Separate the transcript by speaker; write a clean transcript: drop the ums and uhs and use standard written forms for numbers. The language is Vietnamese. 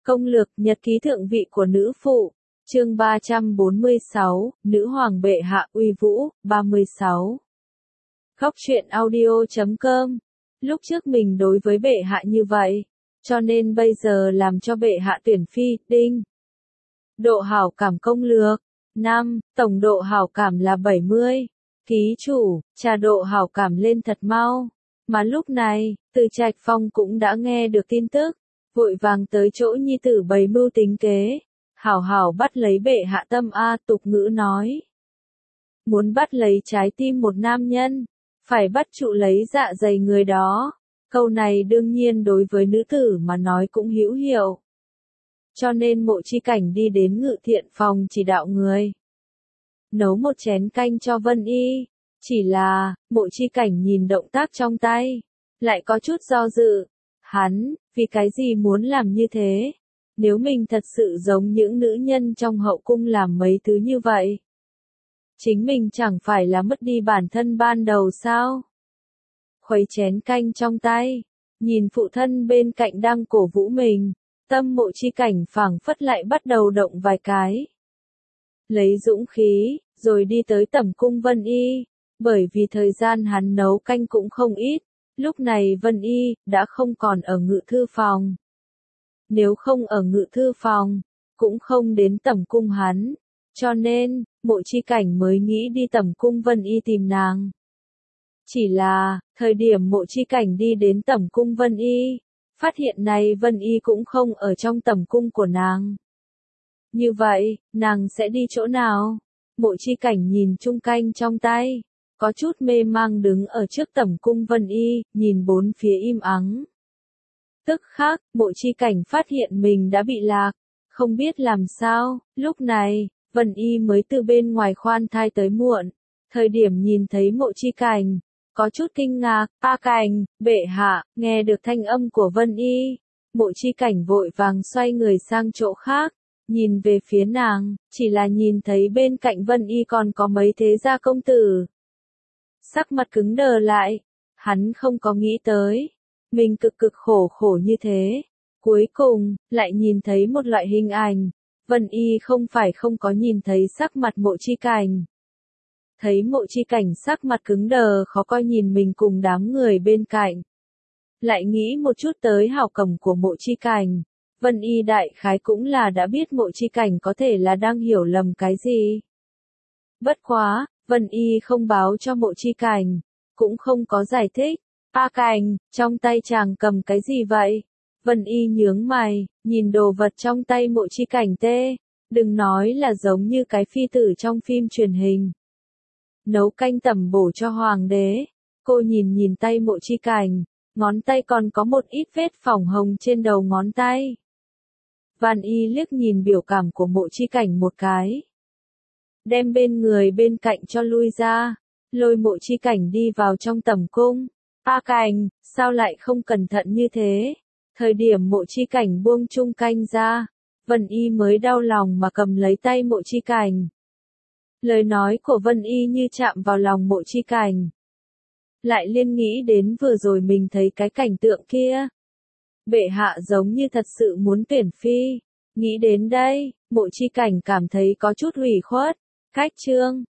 Speaker 1: Công lược nhật ký thượng vị của nữ phụ, chương 346, nữ hoàng bệ hạ uy vũ, 36. Khóc chuyện audio.com. Lúc trước mình đối với bệ hạ như vậy, cho nên bây giờ làm cho bệ hạ tuyển phi, đinh. Độ hảo cảm công lược, 5, tổng độ hảo cảm là 70. Ký chủ, trà độ hảo cảm lên thật mau. Mà lúc này, Từ Trạch Phong cũng đã nghe được tin tức, vội vàng tới chỗ nhi tử bày mưu tính kế. Hảo hảo bắt lấy bệ hạ tâm a, tục ngữ nói. Muốn bắt lấy trái tim một nam nhân, phải bắt trụ lấy dạ dày người đó. Câu này đương nhiên đối với nữ tử mà nói cũng hữu hiệu. Cho nên Mộ Chi Cảnh đi đến Ngự Thiện phòng chỉ đạo người nấu một chén canh cho Vân Y. Chỉ là, Mộ Chi Cảnh nhìn động tác trong tay, lại có chút do dự. Hắn, vì cái gì muốn làm như thế? Nếu mình thật sự giống những nữ nhân trong hậu cung làm mấy thứ như vậy, chính mình chẳng phải là mất đi bản thân ban đầu sao? Khuấy chén canh trong tay, nhìn phụ thân bên cạnh đang cổ vũ mình, tâm Mộ Chi Cảnh phảng phất lại bắt đầu động vài cái. Lấy dũng khí, rồi đi tới tẩm cung Vân Y, bởi vì thời gian hắn nấu canh cũng không ít, lúc này Vân Y đã không còn ở ngự thư phòng. Nếu không ở ngự thư phòng, cũng không đến tẩm cung hắn, cho nên, Mộ Chi Cảnh mới nghĩ đi tẩm cung Vân Y tìm nàng. Chỉ là, thời điểm Mộ Chi Cảnh đi đến tẩm cung Vân Y, phát hiện này Vân Y cũng không ở trong tẩm cung của nàng. Như vậy, nàng sẽ đi chỗ nào? Mộ Chi Cảnh nhìn chung canh trong tay, có chút mê mang đứng ở trước tẩm cung Vân Y, nhìn bốn phía im ắng. Tức khắc, Mộ Chi Cảnh phát hiện mình đã bị lạc, không biết làm sao. Lúc này, Vân Y mới từ bên ngoài khoan thai tới muộn, thời điểm nhìn thấy Mộ Chi Cảnh, có chút kinh ngạc. A Cảnh, bệ hạ. Nghe được thanh âm của Vân Y, Mộ Chi Cảnh vội vàng xoay người sang chỗ khác, nhìn về phía nàng, chỉ là nhìn thấy bên cạnh Vân Y còn có mấy thế gia công tử. Sắc mặt cứng đờ lại, hắn không có nghĩ tới, mình cực cực khổ khổ như thế, cuối cùng, lại nhìn thấy một loại hình ảnh. Vân Y không phải không có nhìn thấy sắc mặt Mộ Chi Cảnh. Thấy Mộ Chi Cảnh sắc mặt cứng đờ khó coi nhìn mình cùng đám người bên cạnh. Lại nghĩ một chút tới hảo cảm của Mộ Chi Cảnh. Vân Y đại khái cũng là đã biết Mộ Chi Cảnh có thể là đang hiểu lầm cái gì. Bất quá, Vân Y không báo cho Mộ Chi Cảnh, cũng không có giải thích. A Cảnh, trong tay chàng cầm cái gì vậy? Vân Y nhướng mày, nhìn đồ vật trong tay Mộ Chi Cảnh tê, đừng nói là giống như cái phi tử trong phim truyền hình. Nấu canh tẩm bổ cho hoàng đế. Cô nhìn tay Mộ Chi Cảnh, ngón tay còn có một ít vết phỏng hồng trên đầu ngón tay. Vân Y liếc nhìn biểu cảm của Mộ Chi Cảnh một cái, đem bên người bên cạnh cho lui ra, lôi Mộ Chi Cảnh đi vào trong tẩm cung. A Cảnh, sao lại không cẩn thận như thế? Thời điểm Mộ Chi Cảnh buông chung canh ra, Vân Y mới đau lòng mà cầm lấy tay Mộ Chi Cảnh. Lời nói của Vân Y như chạm vào lòng Mộ Chi Cảnh. Lại liên nghĩ đến vừa rồi mình thấy cái cảnh tượng kia. Bệ hạ giống như thật sự muốn tuyển phi. Nghĩ đến đây, Mộ Chi Cảnh cảm thấy có chút ủy khuất. Cách chương